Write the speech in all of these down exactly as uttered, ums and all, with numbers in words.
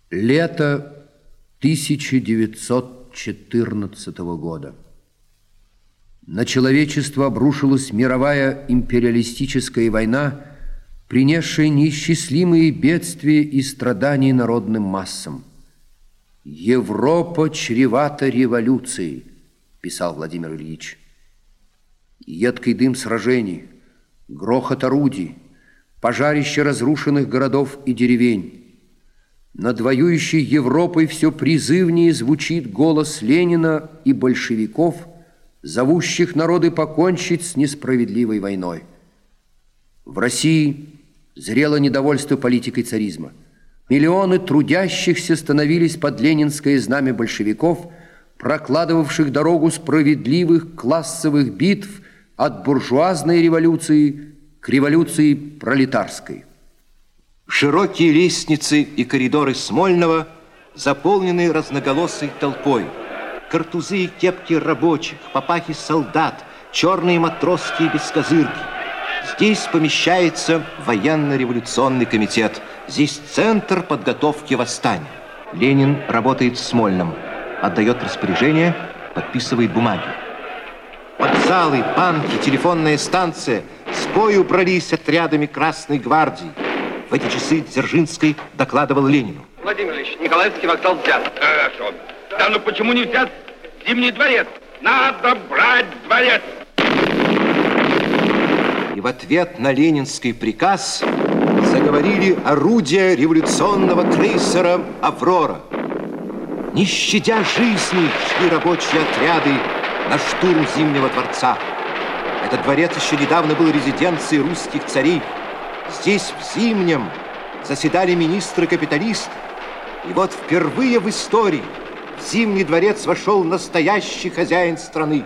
Лето тысяча девятьсот четырнадцатого года. На человечество обрушилась мировая империалистическая война, принесшая неисчислимые бедствия и страдания народным массам. «Европа чревата революцией», писал Владимир Ильич. Едкий дым сражений, грохот орудий, пожарище разрушенных городов и деревень. Над воюющей Европой все призывнее звучит голос Ленина и большевиков, зовущих народы покончить с несправедливой войной. В России зрело недовольство политикой царизма. Миллионы трудящихся становились под ленинское знамя большевиков, прокладывавших дорогу справедливых классовых битв от буржуазной революции к революции пролетарской. Широкие лестницы и коридоры Смольного заполнены разноголосой толпой. Картузы и кепки рабочих, папахи солдат, черные матросские бескозырки. Здесь помещается военно-революционный комитет. Здесь центр подготовки восстания. Ленин работает в Смольном, отдает распоряжение, подписывает бумаги. Вокзалы, банки, телефонная станция с бою брались отрядами Красной гвардии. В эти часы Дзержинский докладывал Ленину. Владимир Ильич, Николаевский вокзал взят. Хорошо. Да ну почему не взят Зимний дворец? Надо брать дворец! И в ответ на ленинский приказ заговорили орудия революционного крейсера «Аврора». Не щадя жизни, шли рабочие отряды на штурм Зимнего дворца. Этот дворец еще недавно был резиденцией русских царей. Здесь, в Зимнем, заседали министры-капиталисты. И вот впервые в истории в Зимний дворец вошел настоящий хозяин страны.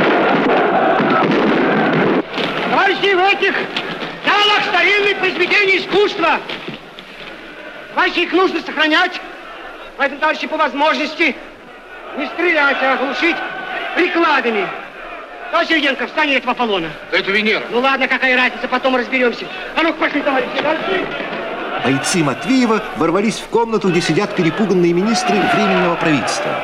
Товарищи, в этих залах старинные произведения искусства. Товарищи, их нужно сохранять. Поэтому, товарищи, по возможности не стрелять, а оглушить прикладами. Товарищ Ильенко, встань этого Аполлона. Да это Венера. Ну ладно, какая разница, потом разберемся. А ну-ка, пошли, товарищи, пошли. Бойцы Матвеева ворвались в комнату, где сидят перепуганные министры Временного правительства.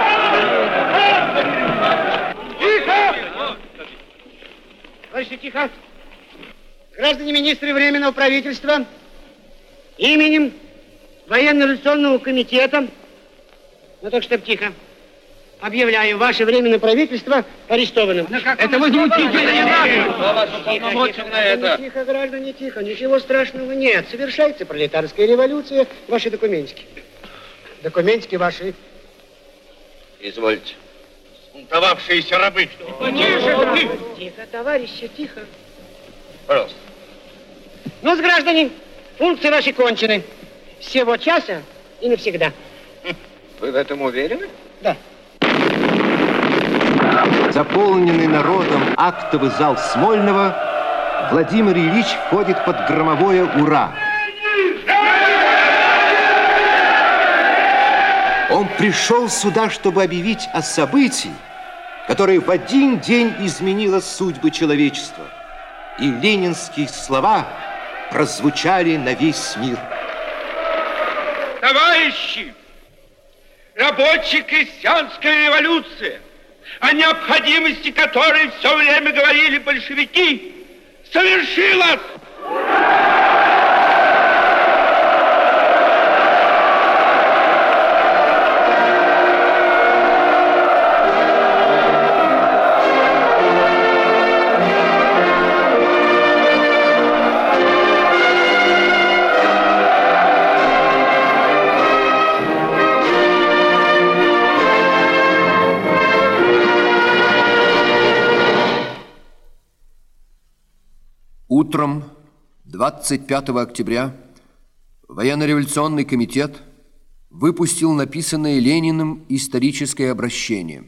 Тихо! Товарищи, тихо. Граждане министры Временного правительства, именем Военно-революционного комитета, ну так, чтоб тихо, объявляю ваше Временное правительство арестованным. Это вы не утите, не надо. Тихо, тихо, тихо, граждане, тихо. Ничего страшного нет. Совершается пролетарская революция. Ваши документики. Документики ваши. Извольте. Унтовавшиеся рабы. Тише, тихо, товарищи, тихо. Пожалуйста. Ну, граждане, функции ваши кончены. С сего часа и навсегда. Вы в этом уверены? Да. Заполненный народом актовый зал Смольного, Владимир Ильич входит под громовое «Ура!». Он пришел сюда, чтобы объявить о событии, которое в один день изменило судьбы человечества. И ленинские слова прозвучали на весь мир. Товарищи, рабоче-крестьянская революция, о необходимости которой все время говорили большевики, совершилась! Утром двадцать пятого октября Военно-революционный комитет выпустил написанное Лениным историческое обращение.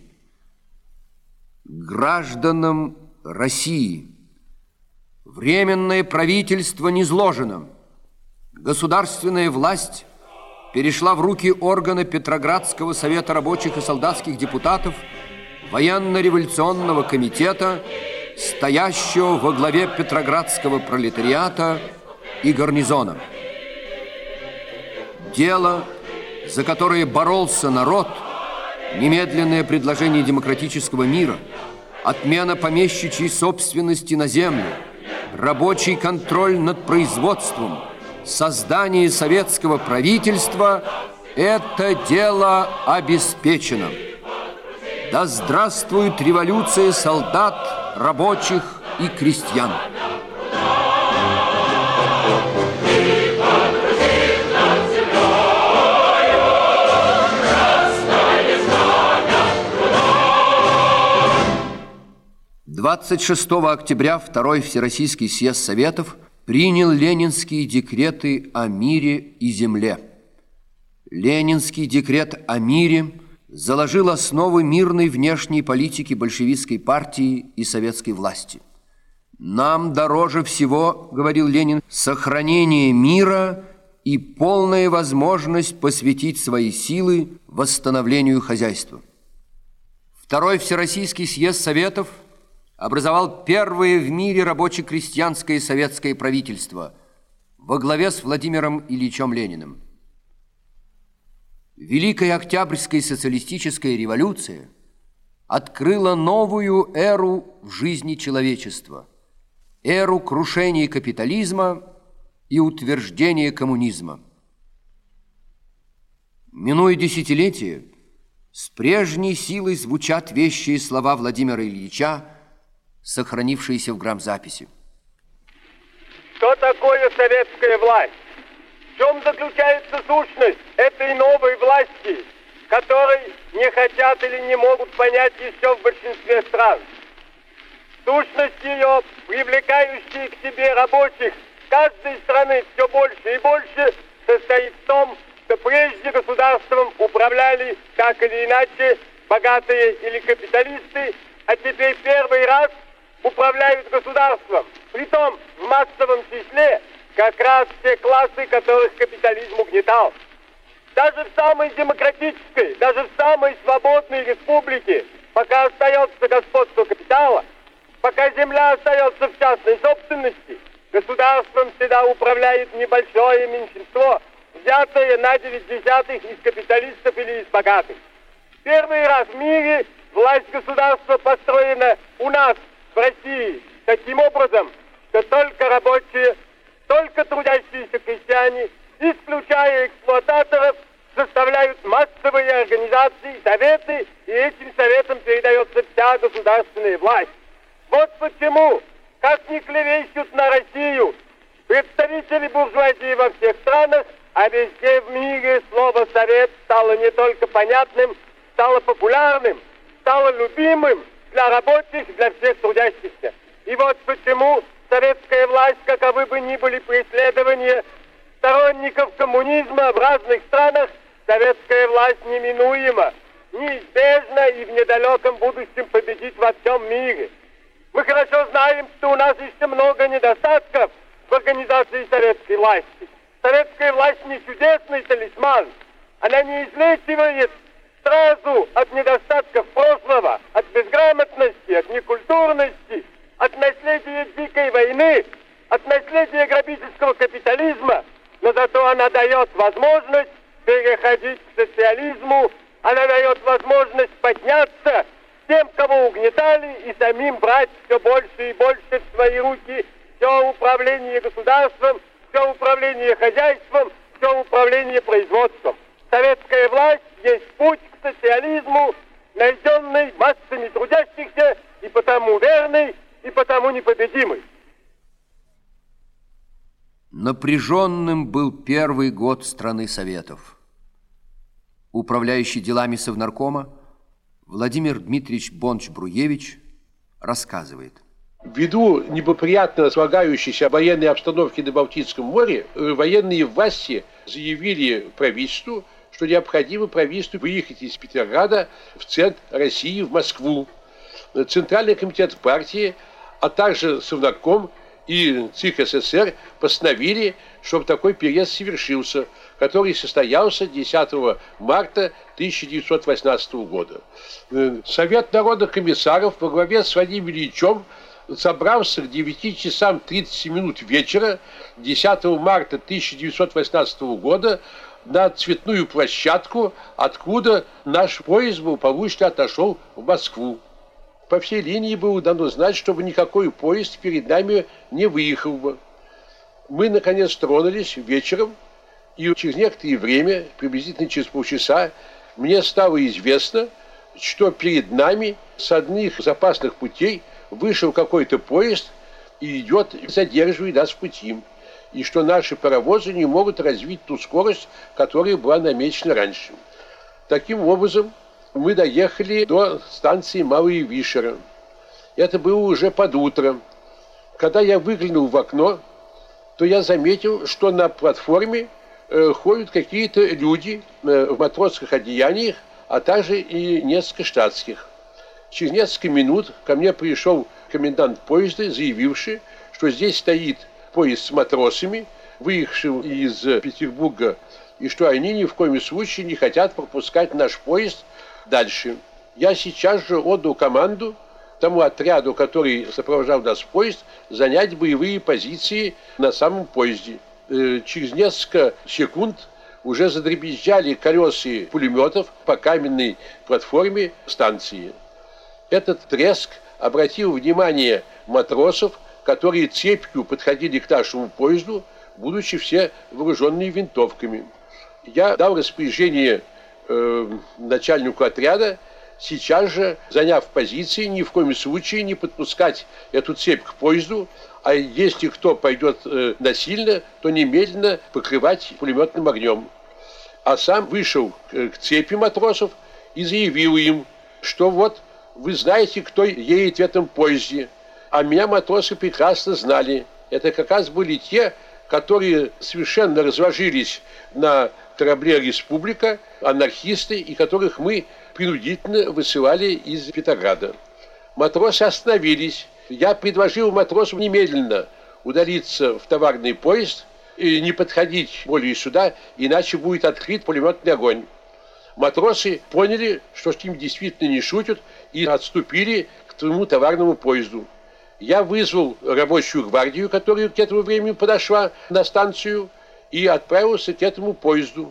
Гражданам России Временное правительство низложено. Государственная власть перешла в руки органа Петроградского совета рабочих и солдатских депутатов Военно-революционного комитета, стоящего во главе петроградского пролетариата и гарнизона. Дело за которые боролся народ, немедленное предложение демократического мира, отмена помещичьей собственности на землю, рабочий контроль над производством, создание советского правительства – это дело обеспечено. Да здравствует революция солдат, рабочих и крестьян! двадцать шестого октября Второй Всероссийский съезд Советов принял ленинские декреты о мире и земле. Ленинский декрет о мире заложил основы мирной внешней политики большевистской партии и советской власти. «Нам дороже всего, — говорил Ленин, — сохранение мира и полная возможность посвятить свои силы восстановлению хозяйства». Второй Всероссийский съезд Советов образовал первое в мире рабоче-крестьянское советское правительство во главе с Владимиром Ильичем Лениным. Великая Октябрьская социалистическая революция открыла новую эру в жизни человечества, эру крушения капитализма и утверждения коммунизма. Минуя десятилетия, с прежней силой звучат вещие слова Владимира Ильича, сохранившиеся в грамзаписи. Что такое советская власть? В чем заключается сущность этой новой власти, которой не хотят или не могут понять еще в большинстве стран? Сущность ее, привлекающая к себе рабочих каждой страны все больше и больше, состоит в том, что прежде государством управляли так или иначе богатые или капиталисты, а теперь первый раз управляют государством, притом в массовом числе как раз те классы, которых капитализм угнетал. Даже в самой демократической, даже в самой свободной республике, пока остается господство капитала, пока земля остается в частной собственности, государством всегда управляет небольшое меньшинство, взятое на девять десятых из капиталистов или из богатых. Первый раз в мире власть государства построена у нас, в России, таким образом, что только рабочие, только трудящиеся крестьяне, исключая эксплуататоров, составляют массовые организации, советы, и этим советам передается вся государственная власть. Вот почему, как ни клевещут на Россию представители буржуазии во всех странах, а везде в мире слово «совет» стало не только понятным, стало популярным, стало любимым для рабочих, для всех трудящихся. И вот почему советская власть, каковы бы ни были преследования сторонников коммунизма в разных странах, советская власть неминуема, неизбежна и в недалеком будущем победит во всем мире. Мы хорошо знаем, что у нас еще много недостатков в организации советской власти. Советская власть не чудесный талисман. Она не излечивает сразу от недостатков прошлого, от безграмотности, от некультурности, от наследия дикой войны, от наследия грабительского капитализма, но зато она дает возможность переходить к социализму, она дает возможность подняться тем, кого угнетали, и самим брать все больше и больше в свои руки все управление государством, все управление хозяйством, все управление производством. Советская власть есть путь к социализму, найденный массами трудящихся, и потому верный, и потому непобедимый. Напряженным был первый год страны Советов. Управляющий делами Совнаркома Владимир Дмитриевич Бонч-Бруевич рассказывает. Ввиду неблагоприятно слагающейся военной обстановки на Балтийском море, военные власти заявили правительству, что необходимо правительству выехать из Петрограда в центр России, в Москву. Центральный комитет партии, а также Совнарком и ЦИК СССР постановили, чтобы такой переезд совершился, который состоялся десятого марта тысяча девятьсот восемнадцатого года. Совет народных комиссаров во главе с Владимиром Ильичем собрался к девяти часам тридцати минут вечера десятого марта тысяча девятьсот восемнадцатого года на цветную площадку, откуда наш поезд благополучно отошел в Москву. По всей линии было дано знать, чтобы никакой поезд перед нами не выехал бы. Мы, наконец, тронулись вечером, и через некоторое время, приблизительно через полчаса, мне стало известно, что перед нами с одних запасных путей вышел какой-то поезд и идет, задерживая нас в пути, и что наши паровозы не могут развить ту скорость, которая была намечена раньше. Таким образом, мы доехали до станции Малые Вишера. Это было уже под утро. Когда я выглянул в окно, то я заметил, что на платформе э, ходят какие-то люди э, в матросских одеяниях, а также и несколько штатских. Через несколько минут ко мне пришел комендант поезда, заявивший, что здесь стоит поезд с матросами, выехавшим из Петербурга, и что они ни в коем случае не хотят пропускать наш поезд дальше. Я сейчас же отдал команду тому отряду, который сопровождал нас в поезд, занять боевые позиции на самом поезде. Через несколько секунд уже задребезжали колеса пулеметов по каменной платформе станции. Этот треск обратил внимание матросов, которые цепью подходили к нашему поезду, будучи все вооруженные винтовками. Я дал распоряжение э, начальнику отряда сейчас же, заняв позиции, ни в коем случае не подпускать эту цепь к поезду, а если кто пойдет э, насильно, то немедленно покрывать пулеметным огнем. А сам вышел к, к цепи матросов и заявил им, что вот вы знаете, кто едет в этом поезде, а меня матросы прекрасно знали. Это как раз были те, которые совершенно разложились на корабле «Республика», анархисты, и которых мы принудительно высылали из Петрограда. Матросы остановились. Я предложил матросам немедленно удалиться в товарный поезд и не подходить более сюда, иначе будет открыт пулеметный огонь. Матросы поняли, что с ним действительно не шутят, и отступили к твоему товарному поезду. Я вызвал рабочую гвардию, которая к этому времени подошла на станцию, и отправился к этому поезду.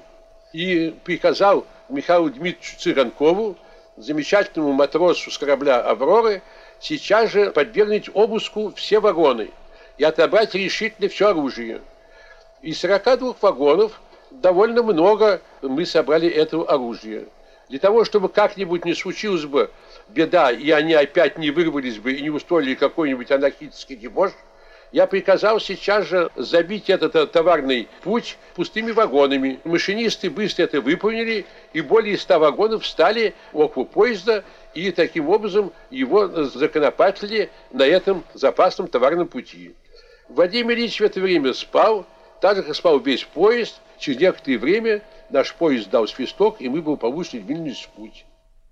И приказал Михаилу Дмитриевичу Цыганкову, замечательному матросу с корабля «Авроры», сейчас же подвергнуть обыску все вагоны и отобрать решительно все оружие. Из сорока двух вагонов довольно много мы собрали этого оружия. Для того, чтобы как-нибудь не случилось бы беда, и они опять не вырвались бы и не устроили какой-нибудь анархический дебош, я приказал сейчас же забить этот товарный путь пустыми вагонами. Машинисты быстро это выполнили, и более ста вагонов встали около поезда, и таким образом его законопатили на этом запасном товарном пути. Владимир Ильич в это время спал, так же, как спал весь поезд. Через некоторое время наш поезд дал свисток, и мы благополучно двинулись в путь.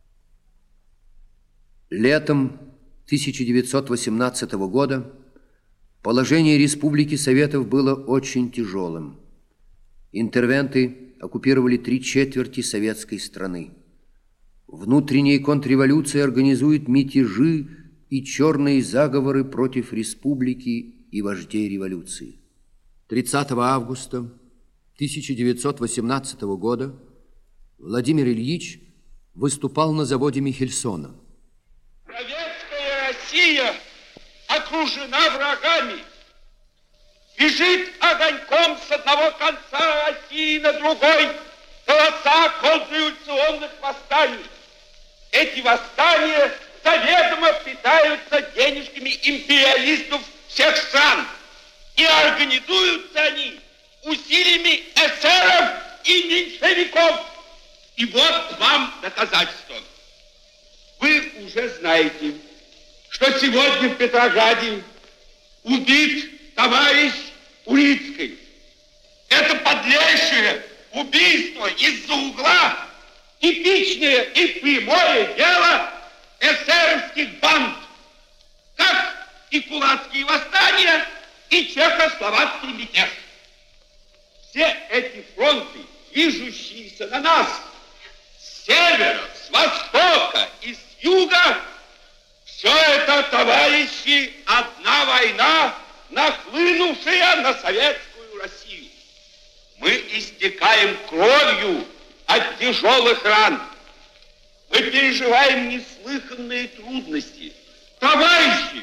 Летом тысяча девятьсот восемнадцатого года положение Республики Советов было очень тяжелым. Интервенты оккупировали три четверти советской страны. Внутренние контрреволюции организуют мятежи и черные заговоры против республики и вождей революции. тридцатого августа тысяча девятьсот восемнадцатого года Владимир Ильич выступал на заводе Михельсона. Советская Россия окружена врагами, бежит огоньком с одного конца России на другой полоса контрреволюционных восстаний. Эти восстания заведомо питаются денежками империалистов всех стран, и организуются они усилиями эсеров и меньшевиков. И вот вам доказательство. Вы уже знаете, что сегодня в Петрограде убит товарищ Урицкий. Это подлейшее убийство из-за угла, типичное и прямое дело эсеровских банд, как и кулацкие восстания, и чехословацкий мятеж. Все эти фронты, движущиеся на нас с севера, с востока и с юга, все это, товарищи, одна война, нахлынувшая на советскую Россию. Мы истекаем кровью от тяжелых ран. Мы переживаем неслыханные трудности. Товарищи,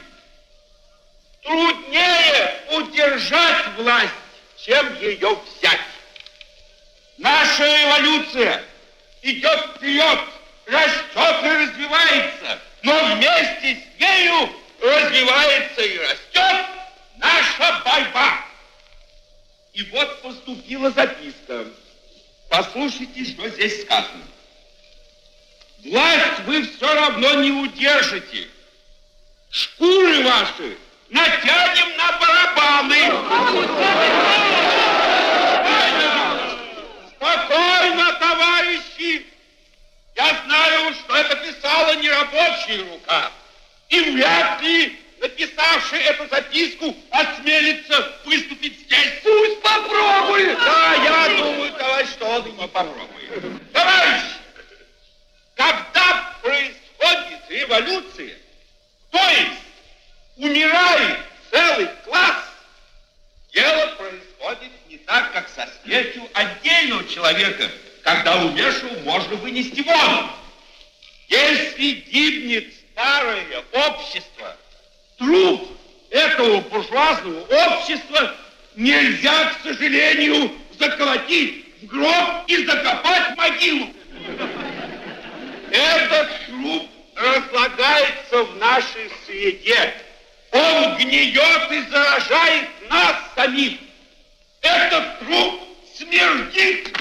труднее удержать власть, чем ее взять. Наша революция идет вперед, растет и развивается, но вместе с нею развивается и растет наша борьба. И вот поступила записка. Послушайте, что здесь сказано. Власть вы все равно не удержите. Шкуры ваши натянем на барабаны. Спокойно, товарищи. Я знаю, что это писала не рабочая рука. И вряд ли написавший эту записку осмелится выступить здесь. Пусть попробует. Да, я думаю, товарищ, что он и не попробует. Товарищи, когда происходит революция, то есть умирает целый класс, дело происходит не так, как со смертью отдельного человека, когда умершего можно вынести вон. Если гибнет старое общество, труп этого буржуазного общества нельзя, к сожалению, заколотить в гроб и закопать в могилу. Этот труп разлагается в нашей среде. Он гниет и заражает нас самих. Этот труп смердит.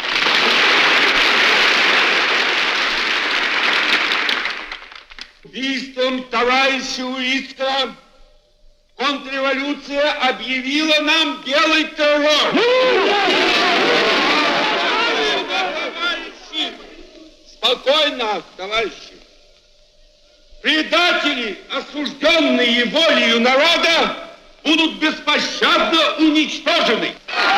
Убийством товарища Урицкого контрреволюция объявила нам белый террор. Товарищи, спокойно, товарищи. Предатели, осужденные волею народа, будут беспощадно уничтожены.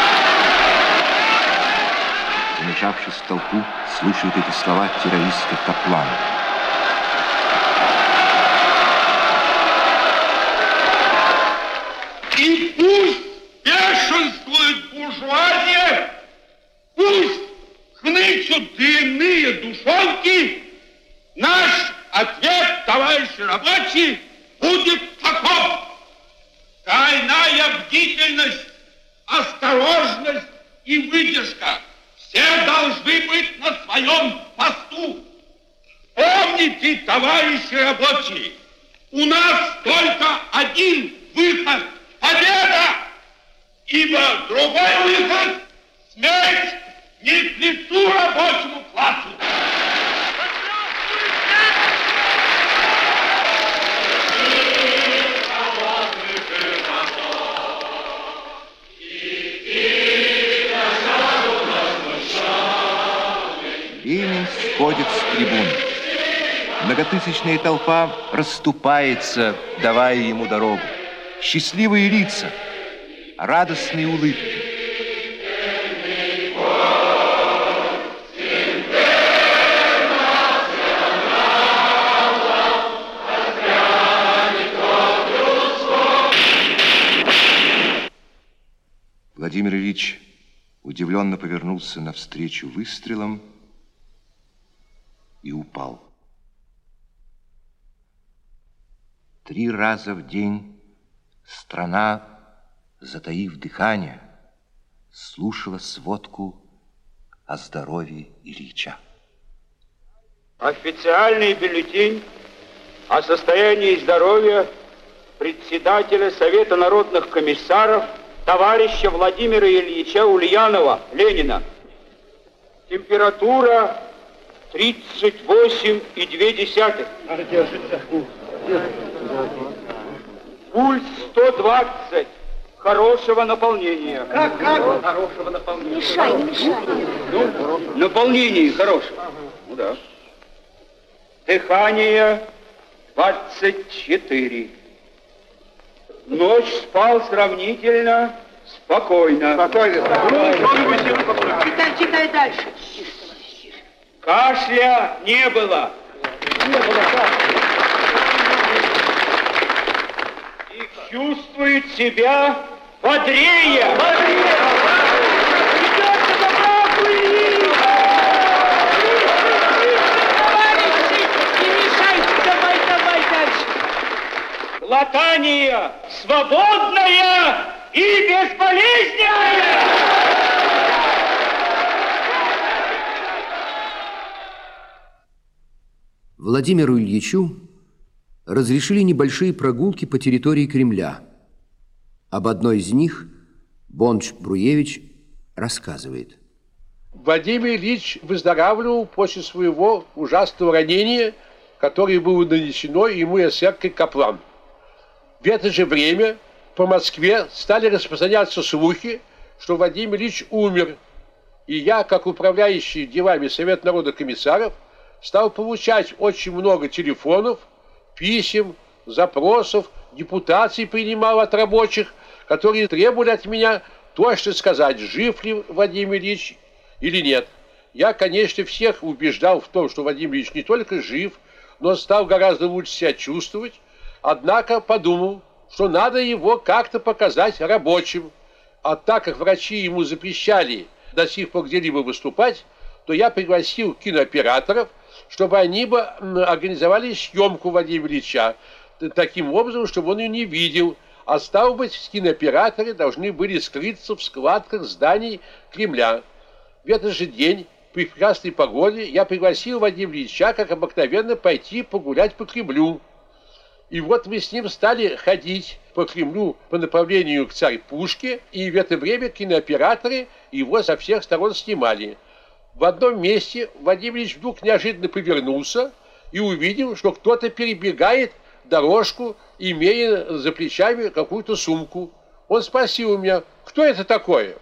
Вмешавшись в толпу, слушают эти слова террориста Каплана. И пусть бешенствует буржуазия, пусть хнычут дрянные душонки, наш ответ, товарищи рабочие, будет таков. Тройная бдительность, осторожность и выдержка. Все должны быть на своем посту. Помните, товарищи рабочие, у нас только один выход – победа! Ибо другой выход – смерть не к лицу рабочему классу. Ленин сходит с трибуны. Многотысячная толпа расступается, давая ему дорогу. Счастливые лица, радостные улыбки. Владимир Ильич удивленно повернулся навстречу выстрелам и упал. Три раза в день страна, затаив дыхание, слушала сводку о здоровье Ильича. Официальный бюллетень о состоянии здоровья председателя Совета народных комиссаров товарища Владимира Ильича Ульянова, Ленина. Температура тридцать восемь и две десятых. Пульс сто двадцать. Хорошего наполнения. Как, как? Хорошего наполнения. Мешай, мешай. Ну, наполнение хорошего. Ага. Ну да. Дыхание двадцать четыре. Ночь спал сравнительно спокойно. Спокойно. Читай, читай дальше. Кашля не было. Не было кашля. И чувствует себя бодрее. Бодрее. свободная и безболезненная. Владимиру Ильичу разрешили небольшие прогулки по территории Кремля. Об одной из них Бонч-Бруевич рассказывает. Владимир Ильич выздоравливал после своего ужасного ранения, которое было нанесено ему эсеркой Каплан. В это же время по Москве стали распространяться слухи, что Владимир Ильич умер. И я, как управляющий делами Совета народных комиссаров, стал получать очень много телефонов, писем, запросов, депутаций принимал от рабочих, которые требовали от меня точно сказать, жив ли Владимир Ильич или нет. Я, конечно, всех убеждал в том, что Владимир Ильич не только жив, но стал гораздо лучше себя чувствовать. Однако подумал, что надо его как-то показать рабочим. А так как врачи ему запрещали до сих пор где-либо выступать, то я пригласил кинооператоров, чтобы они бы организовали съемку Владимира Ильича таким образом, чтобы он ее не видел. А стало быть, кинооператоры должны были скрыться в складках зданий Кремля. В этот же день, при прекрасной погоде, я пригласил Владимира Ильича, как обыкновенно, пойти погулять по Кремлю. И вот мы с ним стали ходить по Кремлю по направлению к Царь-Пушке, и в это время кинооператоры его со всех сторон снимали. В одном месте Владимир Ильич вдруг неожиданно повернулся и увидел, что кто-то перебегает дорожку, имея за плечами какую-то сумку. Он спросил у меня, кто это такое?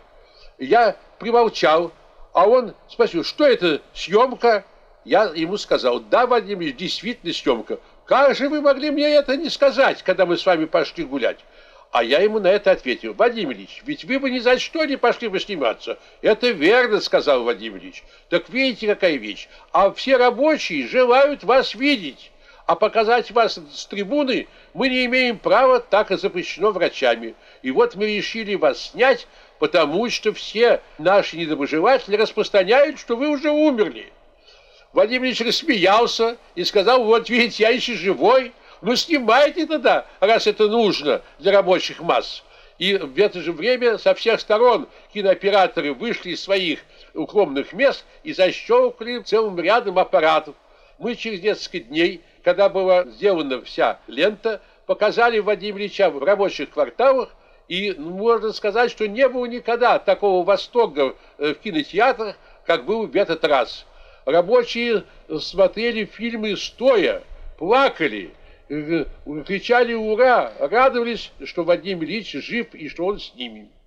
Я примолчал, а он спросил, что это, съемка? Я ему сказал, да, Владимир Ильич, действительно съемка. Как же вы могли мне это не сказать, когда мы с вами пошли гулять? А я ему на это ответил, Владимир Ильич, ведь вы бы ни за что не пошли бы сниматься. Это верно, сказал Владимир Ильич. Так видите, какая вещь. А все рабочие желают вас видеть. А показать вас с трибуны мы не имеем права, так и запрещено врачами. И вот мы решили вас снять, потому что все наши недоброжелатели распространяют, что вы уже умерли. Владимир Ильич рассмеялся и сказал, вот видите, я еще живой. Ну, снимайте тогда, раз это нужно для рабочих масс. И в это же время со всех сторон кинооператоры вышли из своих укромных мест и защелкали целым рядом аппаратов. Мы через несколько дней, когда была сделана вся лента, показали Владимира Ильича в рабочих кварталах, и можно сказать, что не было никогда такого восторга в кинотеатрах, как был в этот раз. Рабочие смотрели фильмы стоя, плакали, кричали «Ура!», радовались, что Владимир Ильич жив и что он с ними.